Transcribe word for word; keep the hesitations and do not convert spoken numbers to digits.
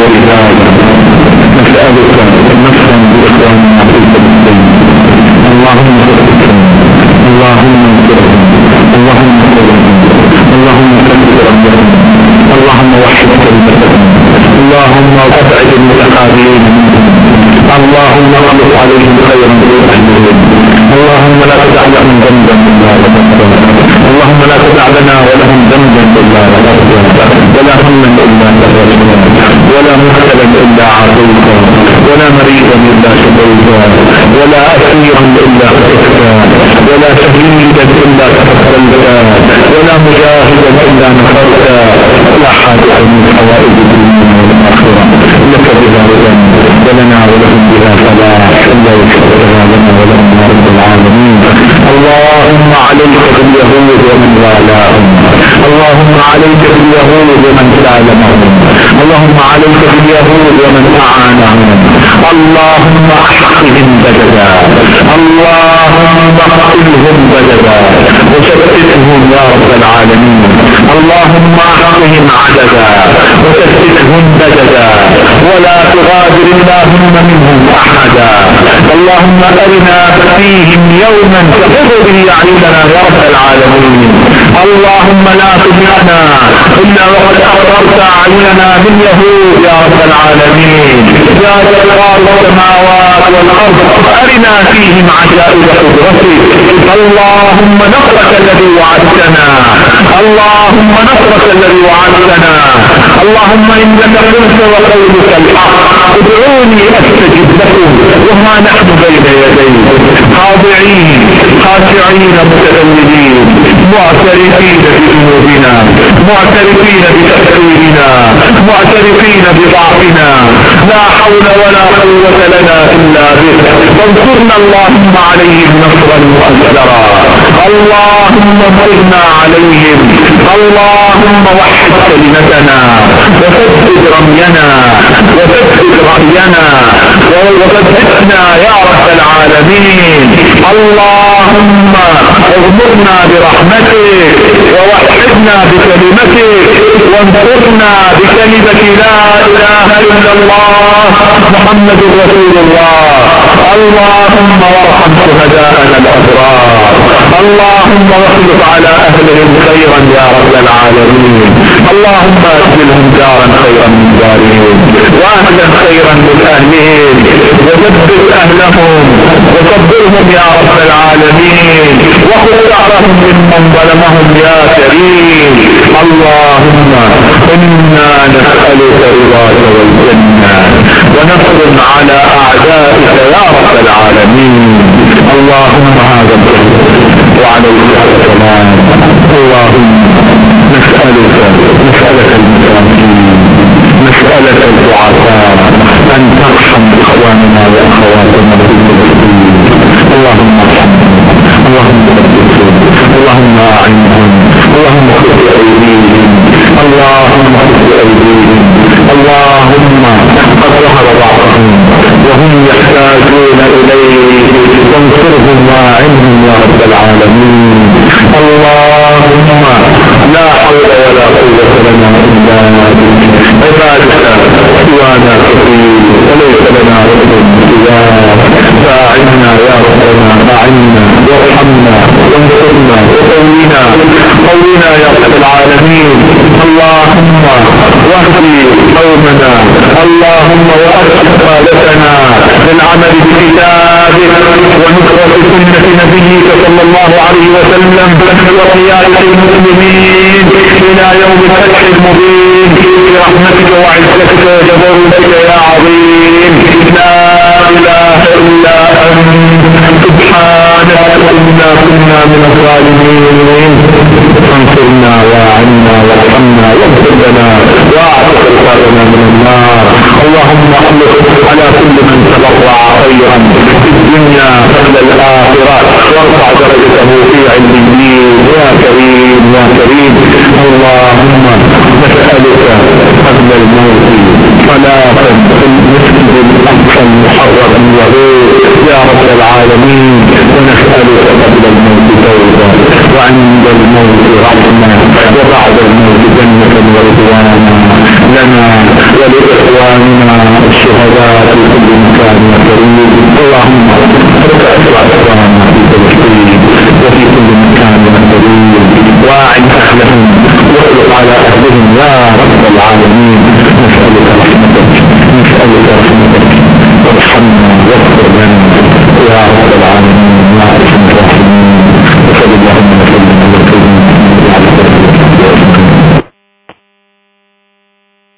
ولهذا نسألك نفسا بإخواننا في فلسطين، اللهم ثبتهم، اللهم انصرهم، اللهم انصرهم، اللهم ثبت ربهم، اللهم وحد كلمتهم، اللهم ابعد المتحابين منهم، اللهم اخلص عليهم خيرا في اهلهم، اللهم لا تدع لهم ذنبا الا غفرته، اللهم لا تدع لنا ولهم ذنبا الا غفرته، ولا هما الا فرجته، ولا مبتلا الا عافيته، ولا مريضا الا شفيته، ولا اسيرا الا فتكته، ولا شهيدا الا تقبلته، ولا مجاهدا الا نصرته، لا حاجه من حوائج الدنيا والاخره لك بها رضا، ولنا ولهم بها فلاح، الا يشركها لنا ولهم يا رب العالمين. اللهم عليك باليهود ومن والاهم، اللهم عليك باليهود ومن سالمهم، اللهم عليك باليهود ومن اعانهم، اللهم احقهم بددا، اللهم اقتلهم بددا وشتتهم يا رب العالمين، اللهم احقهم عددا وشتتهم بددا ولا تغادر اللهم منهم احدا، اللهم ارنا فيهم يوما تقر به اعيننا يا رب العالمين، اللهم لا تجعلنا الا وقد اقررت اعيننا باليهود يا رب العالمين، يا جبار السماوات والارض ارنا فيهم عجائب قدرتك، اللهم نصرك الذي وعدتنا، اللهم نصرك الذي وعدتنا، اللهم انك قلت وقولك الحق، ادعوني استجب لكم وما نحن بين يديك خاضعين خاشعين متذللين معترفين بذنوبنا، معترفين بتقصيرنا، معترفين بضعفنا، لا حول ولا قوة لنا الا بك، فانصرنا اللهم عليهم نصرا مؤزرا، اللهم انصرنا عليهم، اللهم وحد كلمتنا وسدد رمينا وسدد رأينا وثبتنا يا رب العالمين، اللهم اغمرنا برحمتك ووحدنا بكلمتك وانصرنا بكلمة لا اله الا الله محمد رسول الله، اللهم وارحم شهداءنا الابرار، اللهم واخلف على اهلهم خيرا يا رب العالمين، اللهم ادخلهم دارا خيرا من دارهم واهلا خيرا من اهلهم، وثبت اهلهم وصبرهم يا رب العالمين، وخذ ثأرهم ممن ظلمهم يا كريم، اللهم انا نسألك رضاك والجنة ونصر على اعدائك يا رب العالمين، اللهم هذا الخير وعليك السلام، اللهم نسألك نسألك المساكين، نسألك الضعفاء ان ترحم اخواننا واخواتنا في فلسطين، اللهم ارحمهم، اللهم ثبتهم، اللهم اعنهم، اللهم خذ بايديهم، اللهم خذ بايديهم، اللهم قد ظهر ضعفهم وهم يحتاجون اليك، فانصرهم واعنهم يا رب العالمين، اللهم لا حول ولا قوة لنا الا بك، عبادك سوانا كثير وليس لنا رب سواك، فاعنا يا ربنا، اعنا وارحمنا وانصرنا وقوينا، قوينا يا رب العالمين، اللهم واهدي قومنا، اللهم وارشد قادتنا للعمل بكتابك ونصرة سنة نبيك صلى الله عليه وسلم وقيادة المسلمين الى يوم الفتح المبين برحمتك وعزتك وجبروتك يا عظيم، لا اله الا انت سبحانك انا كنا من الظالمين، انصرنا واعنا وارحمنا واغفر لنا واعتق رقابنا من النار، اللهم اخلص على كل من تبرع خيرا في الدنيا قبل الاخره وارفع درجته في عليين يا كريم يا كريم، اللهم نسألك قبل الموت صلاة في المسجد الاقصى المحرم اليهود يا رب العالمين، ونسألك قبل الموت توبة وعند الموت رحمة وبعد الموت جنة ورضوانا، لنا ولإخواننا الشهداء في كل مكان وكريم. اللهم